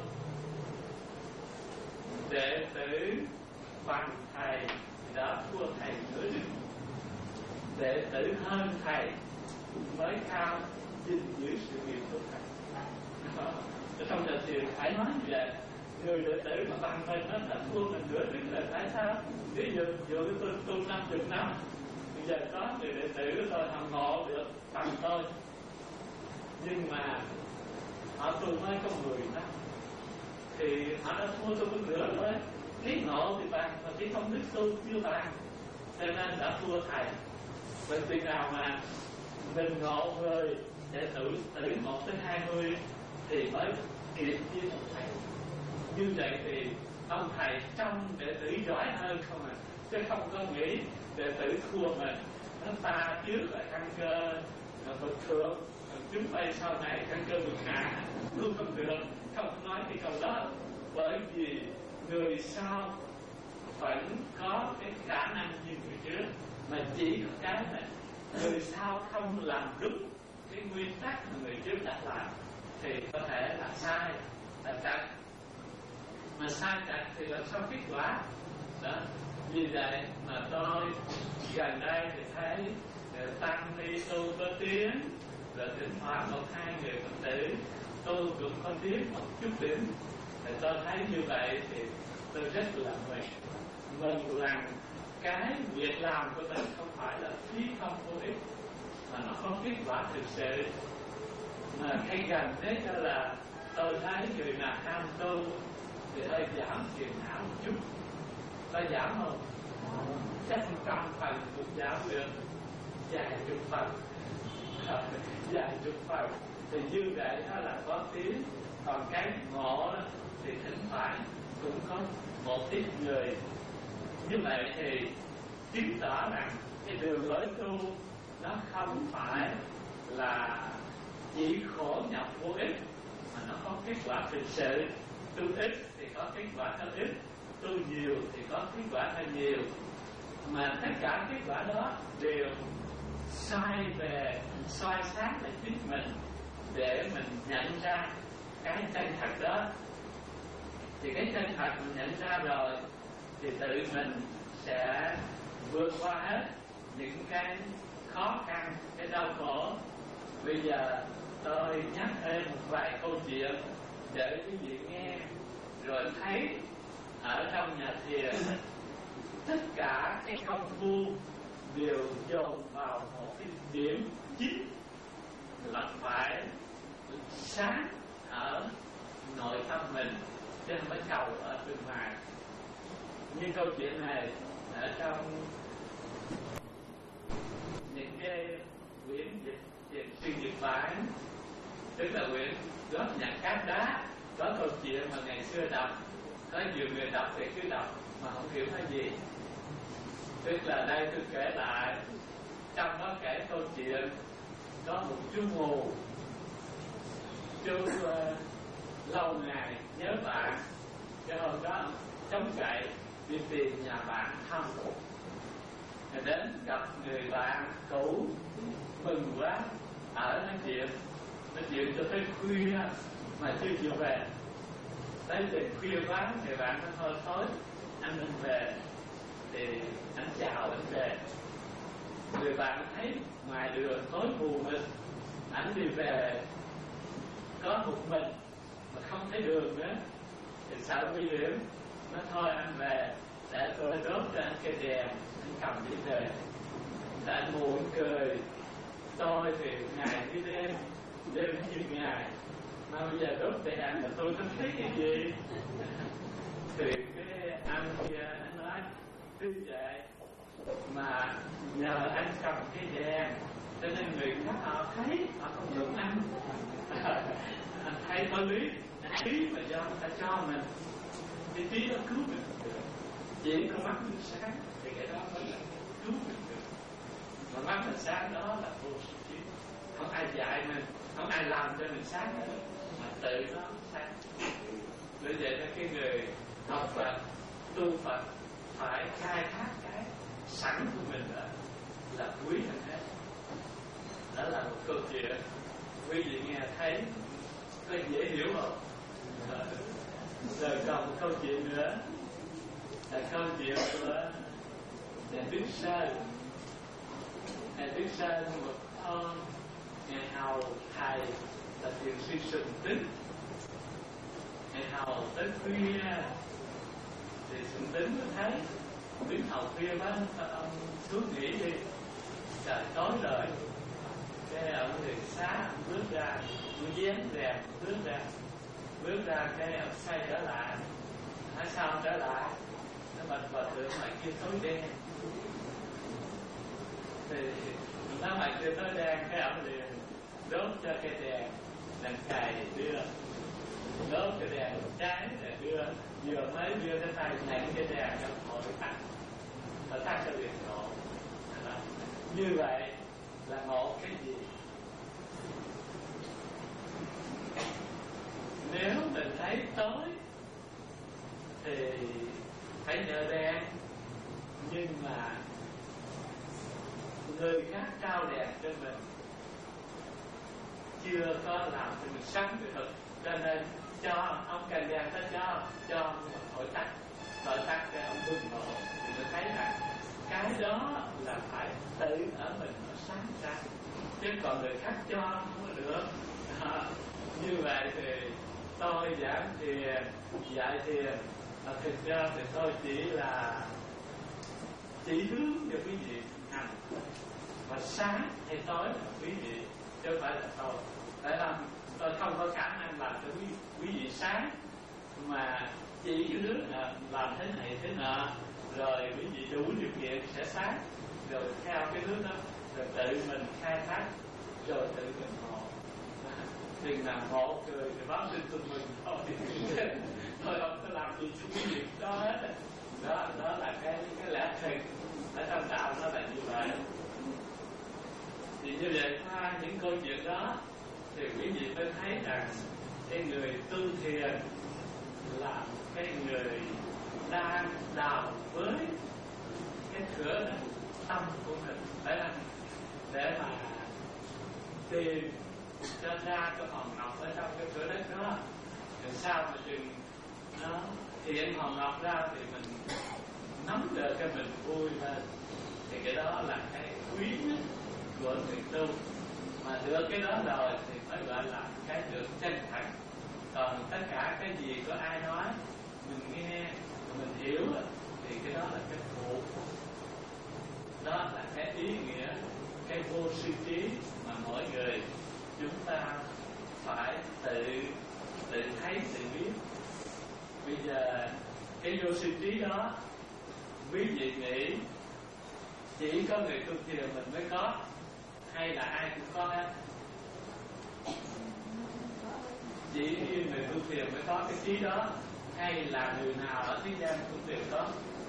đệ tử bằng thầy đã thua thầy nửa đường, đệ tử hơn thầy mới cao gìn giữ sự nghiệp của thầy. Ở trong nhà thiền phải nói như vậy. Người đệ tử mà bằng mình nó là thua mình nửa đứng là tại sao? Ví dụ dụ tôi tu năm chục năm, bây giờ có người đệ tử tôi họ ngộ được bằng tôi, nhưng mà họ tu mới có mười năm thì họ đã thua tôi một nửa thôi. Cái ngộ thì bằng mà cái công đức tu chưa bằng, cho nên đã thua thầy. Vậy khi nào mà mình ngộ người đệ tử từ một tới hai mươi thì mới kịp với một thầy. Như vậy thì ông thầy trong đệ tử giỏi hơn không à, chứ không có nghĩ đệ tử thua mình. Nó ta trước là căn cơ bậc thượng, chúng bay sau này căn cơ bậc hạ, luôn không được, không nói cái câu đó. Bởi vì người sau vẫn có cái khả năng như người trước, mà chỉ có cái này người sau không làm đúng cái nguyên tắc mà người trước đã làm thì có thể là sai, là chặt. Mà sai chặt thì làm sao kết quả đó. Vì vậy mà tôi gần đây thì thấy tăng ni tu có tiếng, rồi thỉnh thoảng một hai người phật tử tu cũng có tiếng một chút điểm, Thì tôi thấy như vậy thì tôi rất là mừng mừng rằng cái việc làm của mình không phải là phí không vô ích, mà nó có kết quả thực sự. Mà cái gần thế cho là tôi thấy người nào ham tu thì hơi giảm phiền não một chút. Có giảm không? Chắc trăm phần cũng giảm được, vài chục phần vài chục phần thì như vậy đó là có tiếng. Còn cái ngộ đó, thì thỉnh thoảng cũng có một ít người. Như vậy thì chứng tỏ rằng cái đường lối tu nó không phải là chỉ khổ nhọc vô ích, mà nó có kết quả thực sự. Tu ít thì có kết quả hơi ít, tu nhiều thì có kết quả hơi nhiều, mà tất cả kết quả đó đều xoay về soi sáng lại chính mình để mình nhận ra cái chân thật đó. Thì cái chân thật mình nhận ra rồi thì tự mình sẽ vượt qua hết những cái khó khăn, cái đau khổ. Bây giờ tôi nhắc thêm một vài câu chuyện để quý vị nghe rồi thấy ở trong nhà thiền tất cả cái công phu đều dồn vào một cái điểm chính là phải sáng ở nội tâm mình, chứ không phải cầu ở bên ngoài. Như câu chuyện này ở trong những cái quyển dịch thiền sư Nhật Bản, tức là quyển góp nhặt cát đá, có câu chuyện mà ngày xưa đọc, có nhiều người đọc thì cứ đọc mà không hiểu cái gì. Tức là đây tôi kể lại, trong đó kể câu chuyện có một chú mù, chú uh, lâu ngày nhớ bạn, cái hôm đó chống cậy đi tìm nhà bạn thăm, rồi đến gặp người bạn cũ, mừng quá, ở nói chuyện nói chuyện cho tới khuya mà chưa chịu về. Tới về khuya quá thì bạn nó thôi tối anh mình về, thì anh chào anh về. Người bạn thấy ngoài đường tối mù mịt, anh đi về có một mình mà không thấy đường nữa thì sợ nguy hiểm, nó thôi anh về để tôi đốt cho anh cây đèn, anh cầm đi về. Thì anh mù anh cười, tôi thì ngày với đêm, đêm như ngày, mà bây giờ đốt đèn là tôi không thấy cái gì. Thì cái anh kia anh nói cứ vậy mà nhờ anh cầm cái đèn cho nên người khác họ thấy, họ không đúng anh. Anh thấy có lý, trí mà do người ta cho mình, cái trí đó cứu mình được. Chỉ có mắt mình sáng thì cái đó mới là cứu mình được. Mà mắt mình sáng đó là vô sự trí, không ai dạy mình, không ai làm cho mình sáng nữa, mà tự nó sáng. Bởi vậy là cái người học Phật, tu Phật phải khai thác cái sẵn của mình đó là quý hơn hết. Đó là một câu chuyện quý vị nghe thấy có dễ hiểu không? Rồi còn một câu chuyện nữa là câu chuyện của Ngài Đức Sơn. Ngài Đức Sơn một hôm Ngài hầu thầy là thiền sư Sùng Tích, Ngài hầu tới khuya thì Sùng Tích mới thấy đứng hầu khuya quá, ông xuống nghỉ đi, trời tối rồi. Cái ông thì xá ông bước ra, ông dán rèm bước ra, bước ra cái ông xoay trở lại, nói sao ông trở lại, nó bật bật tượng ngoài kia tối đen. Thì nó ngoài kia tối đen, cái ông liền đốt cho cái đèn đèn cày đưa, đốt cái đèn trái để đưa, vừa mới đưa cái tay nhận cái đèn trong hội tắt, và tắt cho điện nổ. Như vậy là ngộ cái gì? Nếu mình thấy tối thì phải nhờ đèn, nhưng mà người khác trao đèn cho mình chưa có làm cho mình sáng cái thực, cho nên cho ông cần đèn ta cho cho hội tắt, hội tắt cái ông bưng nổ, thì mình thấy rằng cái đó là phải tự ở mình nó sáng ra, chứ còn người khác cho không có được. À, như vậy thì tôi giảng thiền, dạy thiền, mà thực ra thì tôi chỉ là chỉ hướng cho quý vị hành, và sáng hay tối là quý vị, chứ không phải là tôi. Tại làm tôi không có khả năng làm cho quý, quý vị sáng, mà chỉ hướng là làm thế này thế nọ, rồi quý vị đủ điều kiện sẽ sáng, rồi theo cái hướng đó, rồi tự mình khai thác, rồi tự mình ngộ. Đừng làm ngộ cười thì báo tin tụi mình thôi. Thôi không có làm gì cho quý vị đó hết. Đó, đó là cái cái lẽ thực ở trong đạo, nó là như vậy. Thì như vậy qua những câu chuyện đó thì quý vị mới thấy rằng cái người tu thiền là cái người đang đào với cái cửa tâm của mình để làm để mà tìm cho ra cái hòn ngọc ở trong cái cửa đất đó. Rồi sao mà chừng nó hiện hòn ngọc ra thì mình nắm được cái mình vui lên, thì cái đó là cái quý nhất của người tu. Mà được cái đó rồi thì mới gọi là cái được chân thành. Còn tất cả cái gì có ai nói mình nghe, mình hiểu thì cái đó là cái phụ. Đó là cái ý nghĩa, cái vô sư trí mà mỗi người chúng ta phải tự tự thấy, tự biết. Bây giờ cái vô sư trí đó quý vị nghĩ chỉ có người tu thiền mình mới có, hay là ai cũng có hết? Chỉ người tu thiền mới có cái trí đó, hay là người nào ở thế gian tu thiền có?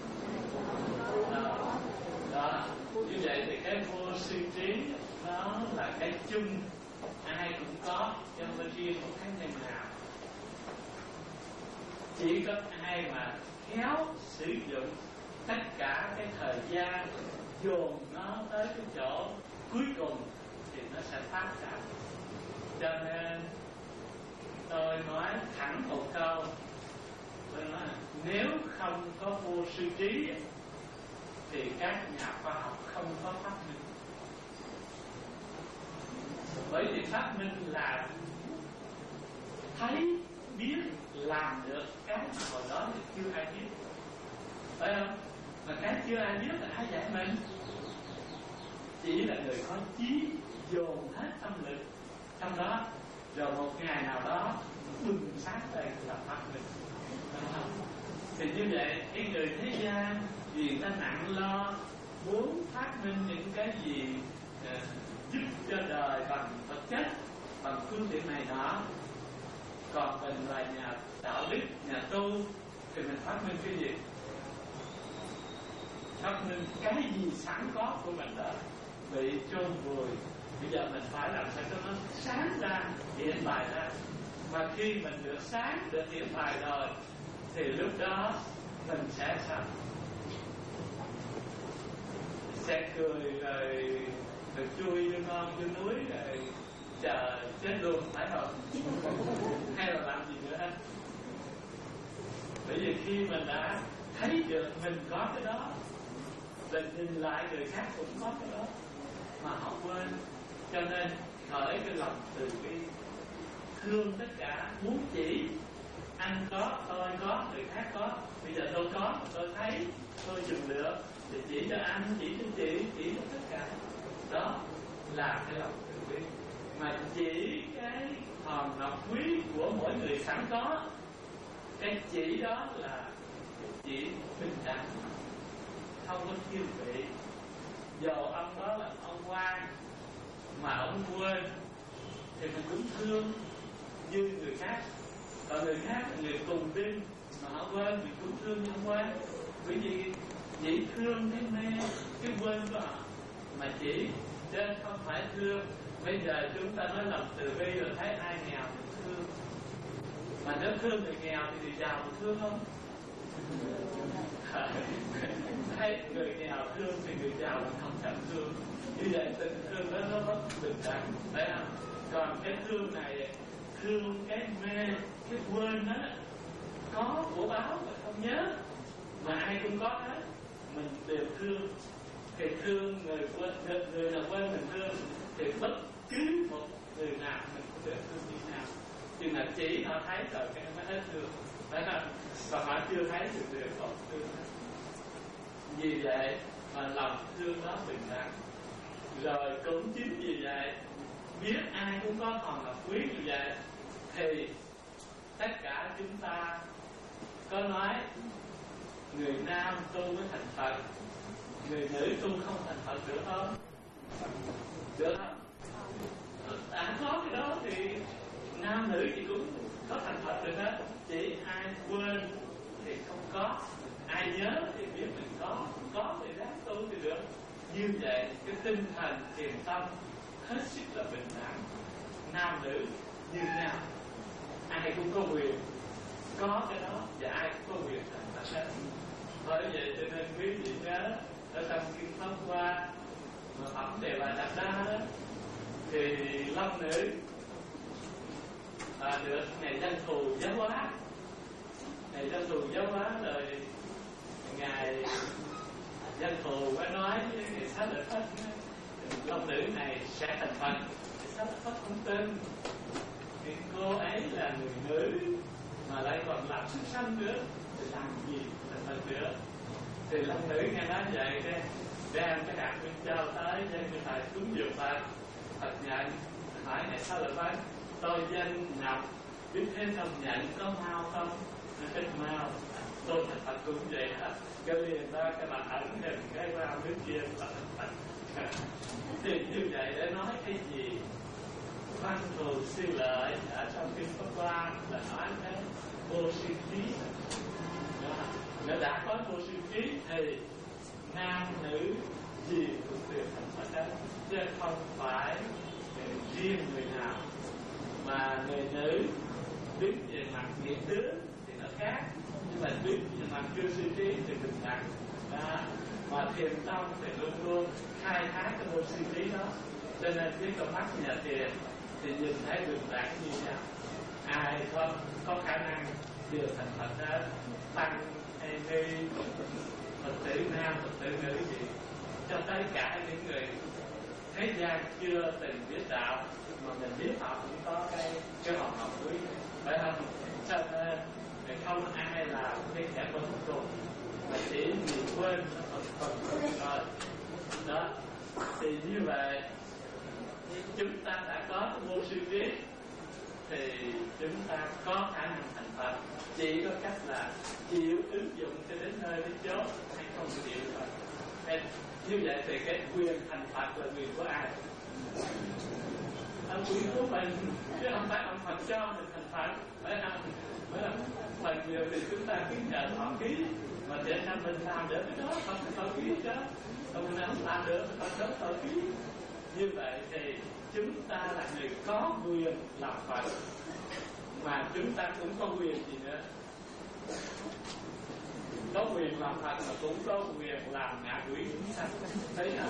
Đó, đó. Như vậy thì cái vô sư trí nó là cái chung, ai cũng có, cho nên riêng một cá nhân nào. Chỉ có ai mà khéo sử dụng tất cả cái thời gian dồn nó tới cái chỗ cuối cùng thì nó sẽ phát ra. Cho nên tôi nói thẳng một câu, tôi nói nếu không có vô sư trí thì các nhà khoa học không có phát minh. Bởi vì phát minh là thấy, biết, làm được cái mà hồi đó thì chưa ai biết, phải không? Mà cái chưa ai biết là ai dạy mình? Chỉ là người có chí dồn hết tâm lực trong đó, rồi một ngày nào đó bừng sáng lên là phát minh. Thì như vậy cái người thế gian vì người ta nặng lo muốn phát minh những cái gì uh, giúp cho đời bằng vật chất, bằng phương tiện này nọ. Còn mình là nhà đạo đức, nhà tu thì mình phát minh cái gì? Phát minh cái gì sẵn có của mình đó bị chôn vùi. Bây giờ mình phải làm sao cho nó sáng ra, hiện bài ra. Mà khi mình được sáng, được hiện bài rồi thì lúc đó mình sẽ sao? Sẽ cười rồi, rồi chui vô ngon vô núi rồi chờ chết luôn, phải không? Hay là làm gì nữa? Bởi vì khi mình đã thấy được mình có cái đó, mình nhìn lại người khác cũng có cái đó mà họ quên. Cho nên khởi cái lòng từ bi, thương tất cả, muốn chỉ anh có, tôi có, người khác có. Bây giờ tôi có, tôi thấy, tôi dùng được thì chỉ cho anh, chỉ cho chị, chỉ cho tất cả. Đó là cái lòng từ bi. Mà chỉ cái hòn ngọc quý của mỗi người sẵn có, cái chỉ đó là chỉ bình đẳng, không có thiên vị. Dầu ông đó là ông quan mà ông quên thì mình cũng thương như người khác. Còn người khác là người cùng tin mà họ quên, mình cũng thương như ông quan. Bởi vì chỉ thương cái mê, cái quên của họ mà chỉ, chứ không phải thương. Bây giờ chúng ta nói lòng từ bi rồi thấy ai nghèo mình thương. Mà nếu thương người nghèo thì người giàu mình thương không? Thấy người nghèo thương thì người giàu mình không cần thương. Như vậy tình thương đó nó bất bình đẳng, phải không? Còn cái thương này, thương cái mê, cái quên đó, có của báo mà không nhớ, mà ai cũng có hết, mình đều thương. Thì thương người quên, người, người nào quên mình thương, thì bất cứ một người nào mình cũng đều thương như nào. chừng nào chỉ họ thấy rồi cái nó hết thương, phải không? Và họ chưa thấy được điều còn thương. Vì vậy mà lòng thương đó bình đẳng. Rồi cũng chính vì vậy, biết ai cũng có hòn ngọc quý như vậy, thì tất cả chúng ta có nói người nam tu mới thành Phật, người nữ tu không thành Phật được không? Được không? À, có cái đó thì nam nữ thì cũng có thành Phật được hết. Chỉ ai quên thì không có, ai nhớ thì biết mình có, có thì ráng tu thì được. Như vậy cái tinh thần thiền tâm hết sức là bình đẳng, nam nữ như nhau, ai cũng có quyền có cái đó, và ai cũng có quyền thành Phật hết. Bởi vậy cho nên quý vị nhớ ở trong kinh Pháp Hoa mà phẩm Đề Bà Đạt Đa đó, thì long nữ à, được ngày dân thù giáo hóa, ngày dân thù giáo hóa rồi ngài dân thù mới nói với ngày Xá Lợi Phất, long nữ này sẽ thành Phật. Thì Xá Lợi Phất không tin, thì cô ấy là người nữ mà lại còn làm xuất sanh nữa thì làm gì thành Phật nữa. Thì long nữ nghe nói vậy đây đem cái hạt Minh Châu tới cho người thầy cúng dường Phật. Phật nhận, hỏi ngày Xá Lợi Phất, tôi danh Ngọc biết thế không nhận có mau không? Nó thích mau, tôi thành Phật cũng vậy hả? Cái liền ra cái mặt ẩn hình cái vào nước kia là thành Phật. Thì như vậy để nói cái gì? Văn thù siêu lợi ở trong kinh Pháp Hoa là nói cái vô sinh trí. Nếu đã có vô sinh trí thì nam nữ gì cũng được thành Phật đó, chứ không phải riêng người nào. Mà người nữ đứng về mặt nghiệp tướng thì nó khác, nhưng mà đứng về mặt vô sinh trí thì bình đẳng. À, mà thiền tông thì luôn luôn khai thác cái vô sinh trí đó, cho nên cái con mắt nhà thiền thì nhìn thấy bình đẳng như nhau, ai không có khả năng đều thành Phật hết, tăng hay ni, Phật tử nam, Phật tử nữ gì, cho tới cả những người thế gian chưa từng biết đạo mà mình biết họ cũng có cái cái hòn ngọc quý, phải không? Cho nên không ai làm cái kẻ cuối cùng mà chỉ vì quên nó phần phần rồi đó. Thì như vậy chúng ta đã có vô sư trí thì chúng ta có khả năng thành Phật, chỉ có cách là chịu ứng dụng cho đến nơi đến chốn hay không chịu thôi. Nên như vậy thì cái quyền thành Phật là quyền của ai? Là quyền của mình, chứ không phải ông Phật cho mình thành Phật, phải không? Mới là phần nhiều thì chúng ta cứ nhờ thọ ký, mà để sao mình làm được cái đó Phật thọ ký chứ, còn mình không làm được Phật đó thọ ký. Như vậy thì chúng ta là người có quyền làm Phật, mà chúng ta cũng có quyền gì nữa? Có quyền làm Phật mà cũng có quyền làm ngạ quỷ chúng sanh, thấy hả?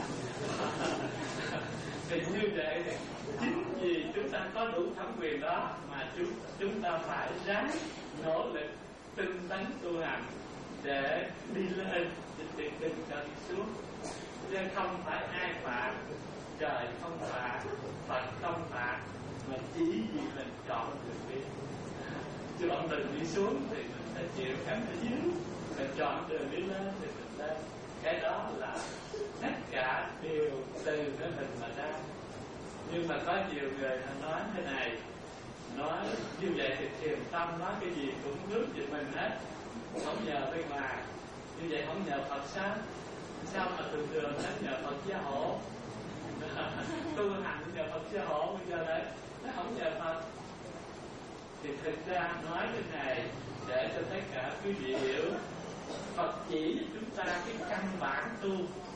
Thì như vậy chính vì chúng ta có đủ thẩm quyền đó mà chúng chúng ta phải ráng nỗ lực tinh tấn tu hành để đi lên, để đừng cho đi xuống. Chứ không phải ai phạt, trời không phạt, Phật không phạt, mà chỉ vì mình chọn đường đi. Chứ ông đường đi xuống thì mình phải chịu cảnh ở dưới, mình chọn đường đi lên thì mình lên. Cái đó là tất cả đều từ cái mình mà ra. Nhưng mà có nhiều người nói thế này, nói như vậy thì thiền tâm nói cái gì cũng hướng về mình hết, không nhờ bên ngoài. Như vậy không nhờ Phật sao? Sao mà thường thường nó nhờ Phật gia hộ? Tu hành nhờ Phật gia hộ, bây giờ đấy nó không nhờ Phật. Thì thực ra nói cái này để cho tất cả quý vị hiểu, Phật chỉ cho chúng ta cái căn bản tu,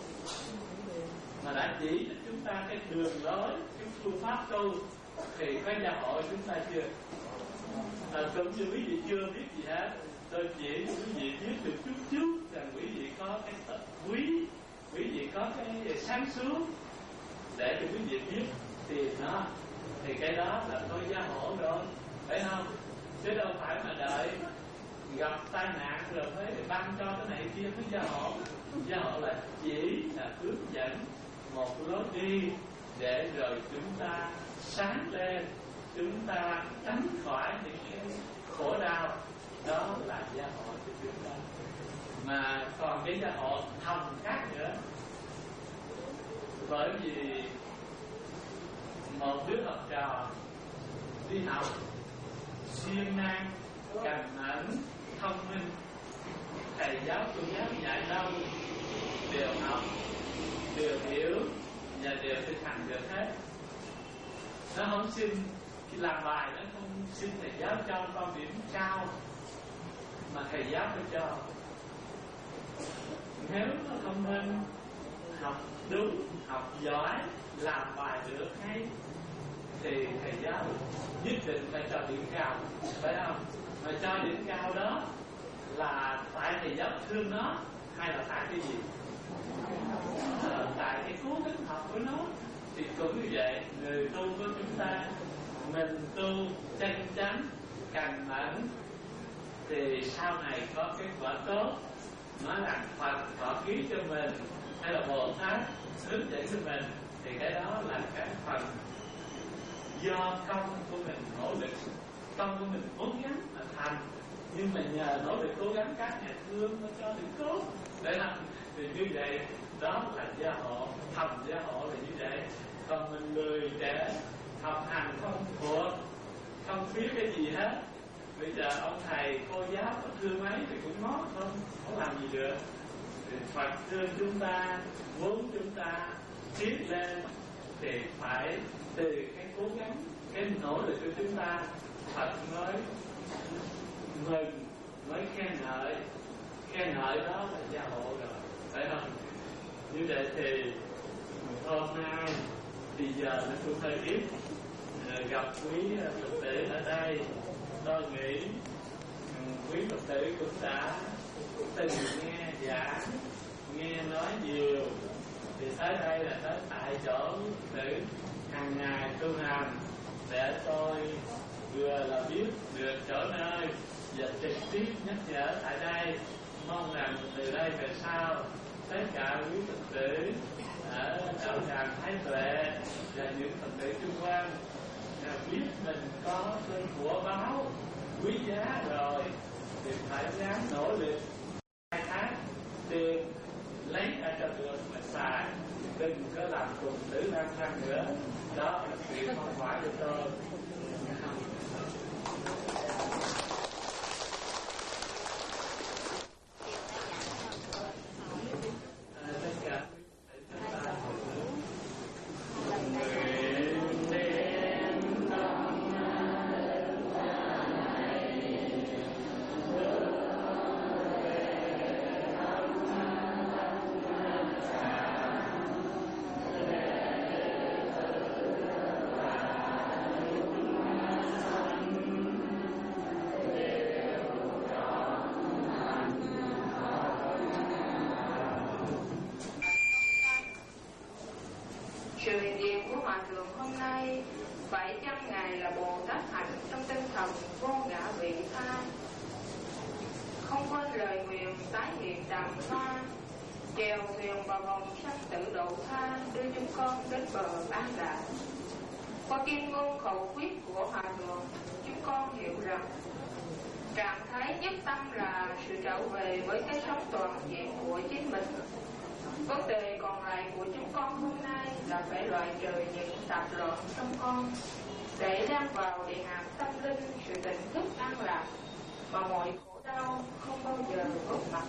mà đã chỉ cho chúng ta cái đường lối, cái phương pháp tu, thì có gia hộ chúng ta chưa? À, cũng như quý vị chưa biết gì hết, tôi chỉ quý vị biết được chút chút rằng quý vị có cái tật quý, quý vị có cái sáng suốt để cho quý vị biết thì nó, thì cái đó là tôi gia hộ rồi, phải không? Chứ đâu phải mà đợi gặp tai nạn rồi mới ban cho cái này kia mới gia hộ. Gia hộ là chỉ là hướng dẫn một lối đi để rồi chúng ta sáng lên, chúng ta tránh khỏi những cái khổ đau. Đó là gia hộ cho chúng ta. Mà còn cái gia hộ thầm khác nữa. Bởi vì một đứa học trò đi học siêng năng, cẩn mẫn, thông minh, thầy giáo cô giáo dạy đâu đều học, đều hiểu và đều thực hành được hết. Nó không xin khi làm bài, nó không xin thầy giáo cho con điểm cao mà thầy giáo phải cho. Nếu nó thông minh, học đúng, học giỏi, làm bài được hay thì thầy giáo nhất định phải cho điểm cao, phải không? Mà cho điểm cao đó là tại thầy giáo thương nó hay là tại cái gì? À, tại cái cố gắng học của nó. Thì cũng như vậy, người tu của chúng ta, mình tu chân chánh, cẩn mẫn thì sau này có kết quả tốt. Nói là Phật có ký cho mình hay là Bồ Tát hướng dẫn cho mình thì cái đó là cái phần do công của mình nỗ lực, công của mình cố gắng mà thành. Nhưng mà nhờ nỗ lực cố gắng các nhà thương nó cho điểm tốt. Để làm thì như vậy đó là gia hộ, thầm gia hộ là như vậy. Còn mình người trẻ học hành không thuộc, không biết cái gì hết. Bây giờ ông thầy cô giáo có thương mấy thì cũng nói không, không làm gì được. Thì Phật thương chúng ta, muốn chúng ta tiến lên thì phải từ cái cố gắng, cái nỗ lực của chúng ta, Phật mới mừng, mới khen ngợi. Khen ngợi đó là gia hộ rồi, phải không? Như vậy thì hôm nay thì giờ nó cũng hơi ít, gặp quý Phật tử ở đây, tôi nghĩ quý Phật tử cũng đã từng nghe giảng, nghe nói nhiều, thì tới đây là tới tại chỗ tử hàng ngày tu hành để tôi vừa là biết được chỗ nơi và trực tiếp nhắc nhở tại đây. Mong rằng từ đây về sau tất cả quý Phật tử ở đạo tràng Thái Tuệ và những Phật tử chung quanh biết mình có cái của báo quý giá rồi thì phải dám nỗ lực khai thác tiền lấy ra cho được mà xài, đừng có làm cùng tử lang thang nữa. Đó là sự không phải của tôi.
Sự hiện diện của Hòa Thượng hôm nay bảy trăm ngày là Bồ Tát hạnh trong tinh thần vô ngã vị tha, không quên lời nguyện tái hiện đàm hoa, chèo thuyền vào vòng sanh tử độ tha, đưa chúng con đến bờ an lạc. Qua kinh ngôn khẩu quyết của Hòa Thượng, chúng con hiểu rằng trạng thái nhất tâm là sự trở về với cái sống toàn diện của chính mình. Vấn đề còn lại của chúng con hôm nay là phải loại trừ những tạp loạn trong con để đem vào địa hạt tâm linh sự tỉnh thức an lạc mà mọi khổ đau không bao giờ vượt mặt.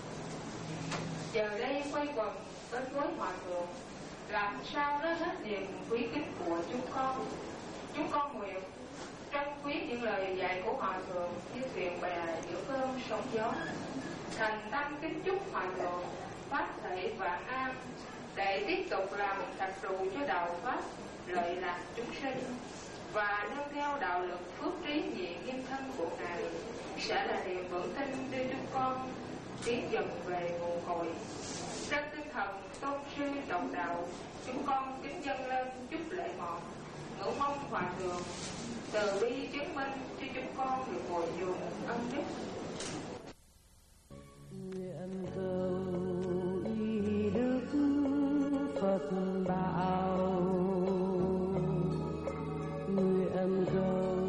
Giờ đây quay quần đến với Hòa Thượng, làm sao đó hết niềm quý kính của chúng con. Chúng con nguyện trân quý những lời dạy của Hòa Thượng như thuyền bè giữa cơn sóng gió, thành tâm kính chúc Hòa Thượng phát thể vạn an để tiếp tục làm đặc trụ cho đạo pháp lợi lạc chúng sinh, và nương theo đạo lực phước trí nhị nghiêm thân của Ngài sẽ là niềm vững tin đưa chúng con tiến dần về nguồn cội. Trên tinh thần tôn sư trọng đạo, chúng con kính dâng lên chúc lễ mọn, ngưỡng mong Hòa Thượng từ bi chứng minh cho chúng con được bồi dưỡng ân đức.
Nguyện cầu y đức Phật bảo, nguyện cầu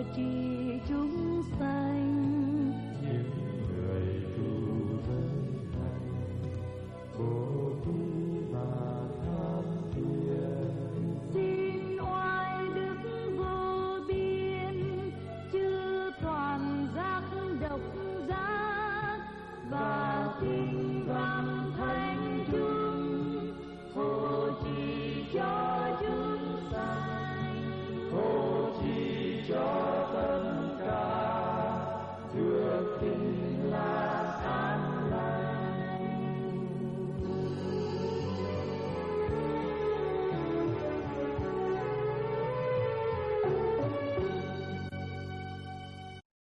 trì chúng sanh